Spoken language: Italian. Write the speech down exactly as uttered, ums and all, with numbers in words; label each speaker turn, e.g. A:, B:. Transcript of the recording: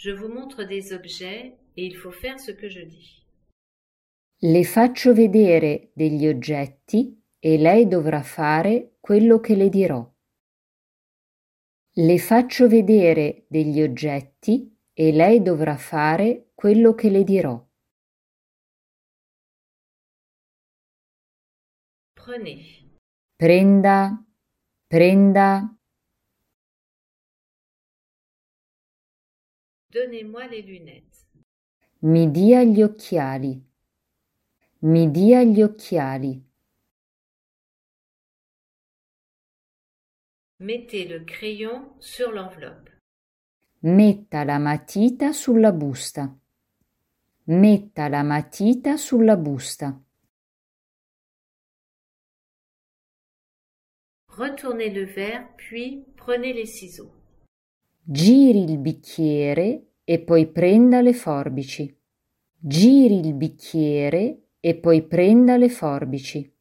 A: Je vous montre des objets et il faut faire ce que je dis.
B: Le faccio vedere degli oggetti e lei dovrà fare quello che le dirò. Le faccio vedere degli oggetti e lei dovrà fare quello che le dirò.
A: Prenez.
B: Prenda, prenda.
A: Donnez-moi les lunettes.
B: Mi dia gli occhiali. Mi dia gli occhiali.
A: Mettez le crayon sur l'enveloppe.
B: Metta la matita sulla busta. Metta la matita sulla busta.
A: Retournez le verre, puis prenez les ciseaux.
B: Giri il bicchiere e poi prenda le forbici. Giri il bicchiere e poi prenda le forbici.